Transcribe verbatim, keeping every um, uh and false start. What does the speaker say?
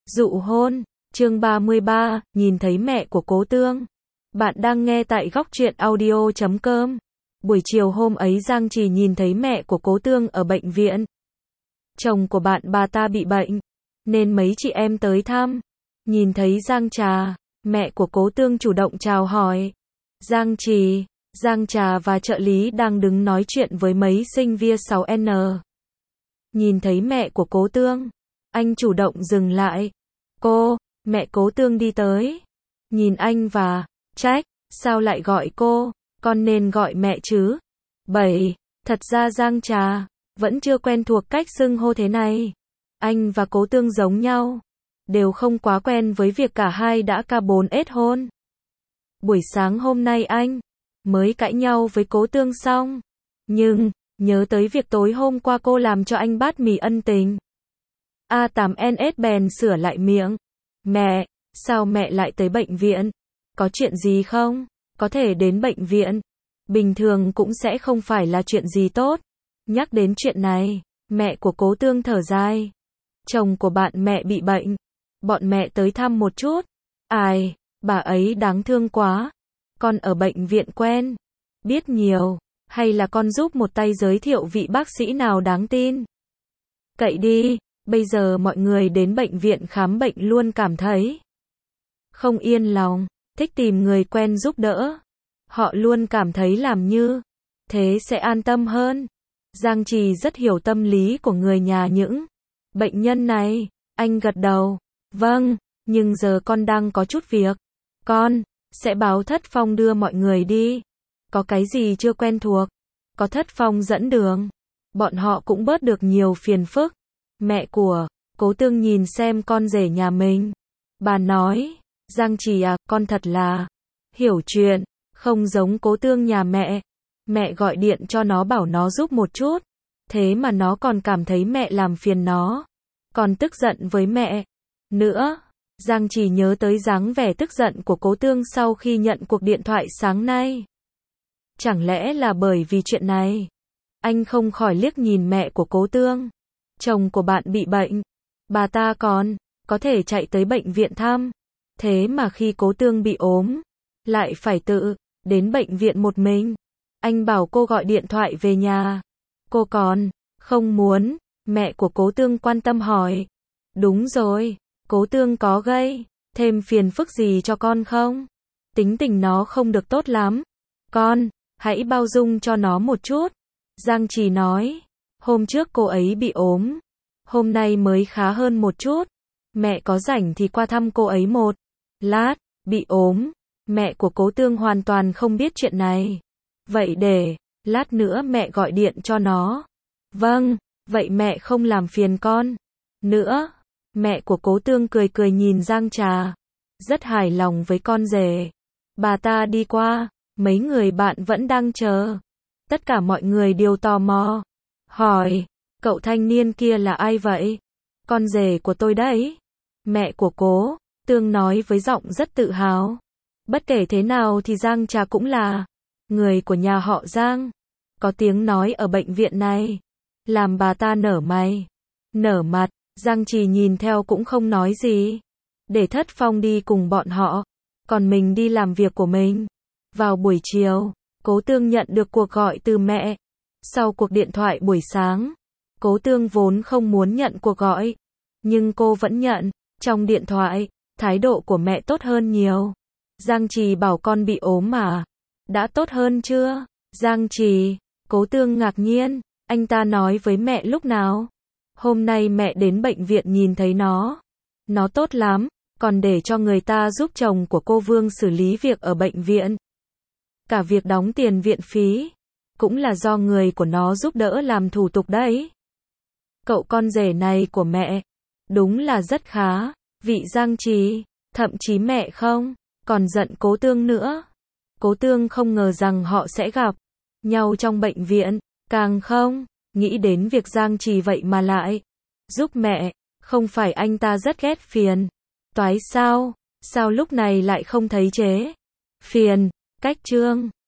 Dụ hôn, chương ba mươi ba, nhìn thấy mẹ của Cố Tương. Bạn đang nghe tại góc truyện audio chấm com. Buổi chiều hôm ấy Giang Trì nhìn thấy mẹ của Cố Tương ở bệnh viện. Chồng của bạn bà ta bị bệnh, nên mấy chị em tới thăm. Nhìn thấy Giang Trà, mẹ của Cố Tương chủ động chào hỏi. Giang Trì, Giang Trà và trợ lý đang đứng nói chuyện với mấy sinh viên sáu N. Nhìn thấy mẹ của Cố Tương, anh chủ động dừng lại. Cô, mẹ Cố Tương đi tới. Nhìn anh và trách, sao lại gọi cô, con nên gọi mẹ chứ. Bảy, thật ra Giang Trà vẫn chưa quen thuộc cách xưng hô thế này. Anh và Cố Tương giống nhau, đều không quá quen với việc cả hai đã ca bốn ết hôn. Buổi sáng hôm nay anh mới cãi nhau với Cố Tương xong, nhưng nhớ tới việc tối hôm qua cô làm cho anh bát mì ân tình. A tám N S bèn sửa lại miệng. Mẹ, sao mẹ lại tới bệnh viện? Có chuyện gì không? Có thể đến bệnh viện. Bình thường cũng sẽ không phải là chuyện gì tốt. Nhắc đến chuyện này, mẹ của Cố Tương thở dài. Chồng của bạn mẹ bị bệnh. Bọn mẹ tới thăm một chút. Ai, bà ấy đáng thương quá. Con ở bệnh viện quen, biết nhiều. Hay là con giúp một tay giới thiệu vị bác sĩ nào đáng tin? Cậy đi. Bây giờ mọi người đến bệnh viện khám bệnh luôn cảm thấy không yên lòng, thích tìm người quen giúp đỡ. Họ luôn cảm thấy làm như thế sẽ an tâm hơn. Giang Trì rất hiểu tâm lý của người nhà những bệnh nhân này. Anh gật đầu. Vâng, nhưng giờ con đang có chút việc. Con sẽ báo Thất Phong đưa mọi người đi. Có cái gì chưa quen thuộc, có Thất Phong dẫn đường, bọn họ cũng bớt được nhiều phiền phức. Mẹ của Cố Tương nhìn xem con rể nhà mình. Bà nói, Giang Trì à, con thật là hiểu chuyện, không giống Cố Tương nhà mẹ. Mẹ gọi điện cho nó bảo nó giúp một chút, thế mà nó còn cảm thấy mẹ làm phiền nó, còn tức giận với mẹ nữa. Giang Trì nhớ tới dáng vẻ tức giận của Cố Tương sau khi nhận cuộc điện thoại sáng nay. Chẳng lẽ là bởi vì chuyện này? Anh không khỏi liếc nhìn mẹ của Cố Tương. Chồng của bạn bị bệnh, bà ta còn có thể chạy tới bệnh viện thăm. Thế mà khi Cố Tương bị ốm, lại phải tự đến bệnh viện một mình. Anh bảo cô gọi điện thoại về nhà. Cô còn không muốn. Mẹ của Cố Tương quan tâm hỏi. Đúng rồi, Cố Tương có gây thêm phiền phức gì cho con không? Tính tình nó không được tốt lắm. Con hãy bao dung cho nó một chút. Giang Trì nói. Hôm trước cô ấy bị ốm, hôm nay mới khá hơn một chút. Mẹ có rảnh thì qua thăm cô ấy một lát. Bị ốm, mẹ của Cố Tương hoàn toàn không biết chuyện này. Vậy để lát nữa mẹ gọi điện cho nó. Vâng, vậy mẹ không làm phiền con nữa. Mẹ của Cố Tương cười cười nhìn Giang Trà, rất hài lòng với con rể. Bà ta đi qua, mấy người bạn vẫn đang chờ. Tất cả mọi người đều tò mò hỏi, cậu thanh niên kia là ai vậy? Con rể của tôi đấy. Mẹ của Cố Tương nói với giọng rất tự hào. Bất kể thế nào thì Giang Trà cũng là người của nhà họ Giang. Có tiếng nói ở bệnh viện này, làm bà ta nở mày, nở mặt. Giang Trì nhìn theo cũng không nói gì. Để Thất Phong đi cùng bọn họ, còn mình đi làm việc của mình. Vào buổi chiều, Cố Tương nhận được cuộc gọi từ mẹ. Sau cuộc điện thoại buổi sáng, Cố Tương vốn không muốn nhận cuộc gọi, nhưng cô vẫn nhận. Trong điện thoại, thái độ của mẹ tốt hơn nhiều. Giang Trì bảo con bị ốm mà. Đã tốt hơn chưa? Giang Trì, Cố Tương ngạc nhiên. Anh ta nói với mẹ lúc nào? Hôm nay mẹ đến bệnh viện nhìn thấy nó. Nó tốt lắm, còn để cho người ta giúp chồng của cô Vương xử lý việc ở bệnh viện. Cả việc đóng tiền viện phí cũng là do người của nó giúp đỡ làm thủ tục đấy. Cậu con rể này của mẹ đúng là rất khá. Vị Giang Trì, thậm chí mẹ không còn giận Cố Tương nữa. Cố Tương không ngờ rằng họ sẽ gặp nhau trong bệnh viện, càng không nghĩ đến việc Giang Trì vậy mà lại giúp mẹ. Không phải anh ta rất ghét phiền toái sao? Sao lúc này lại không thấy chế phiền cách trương?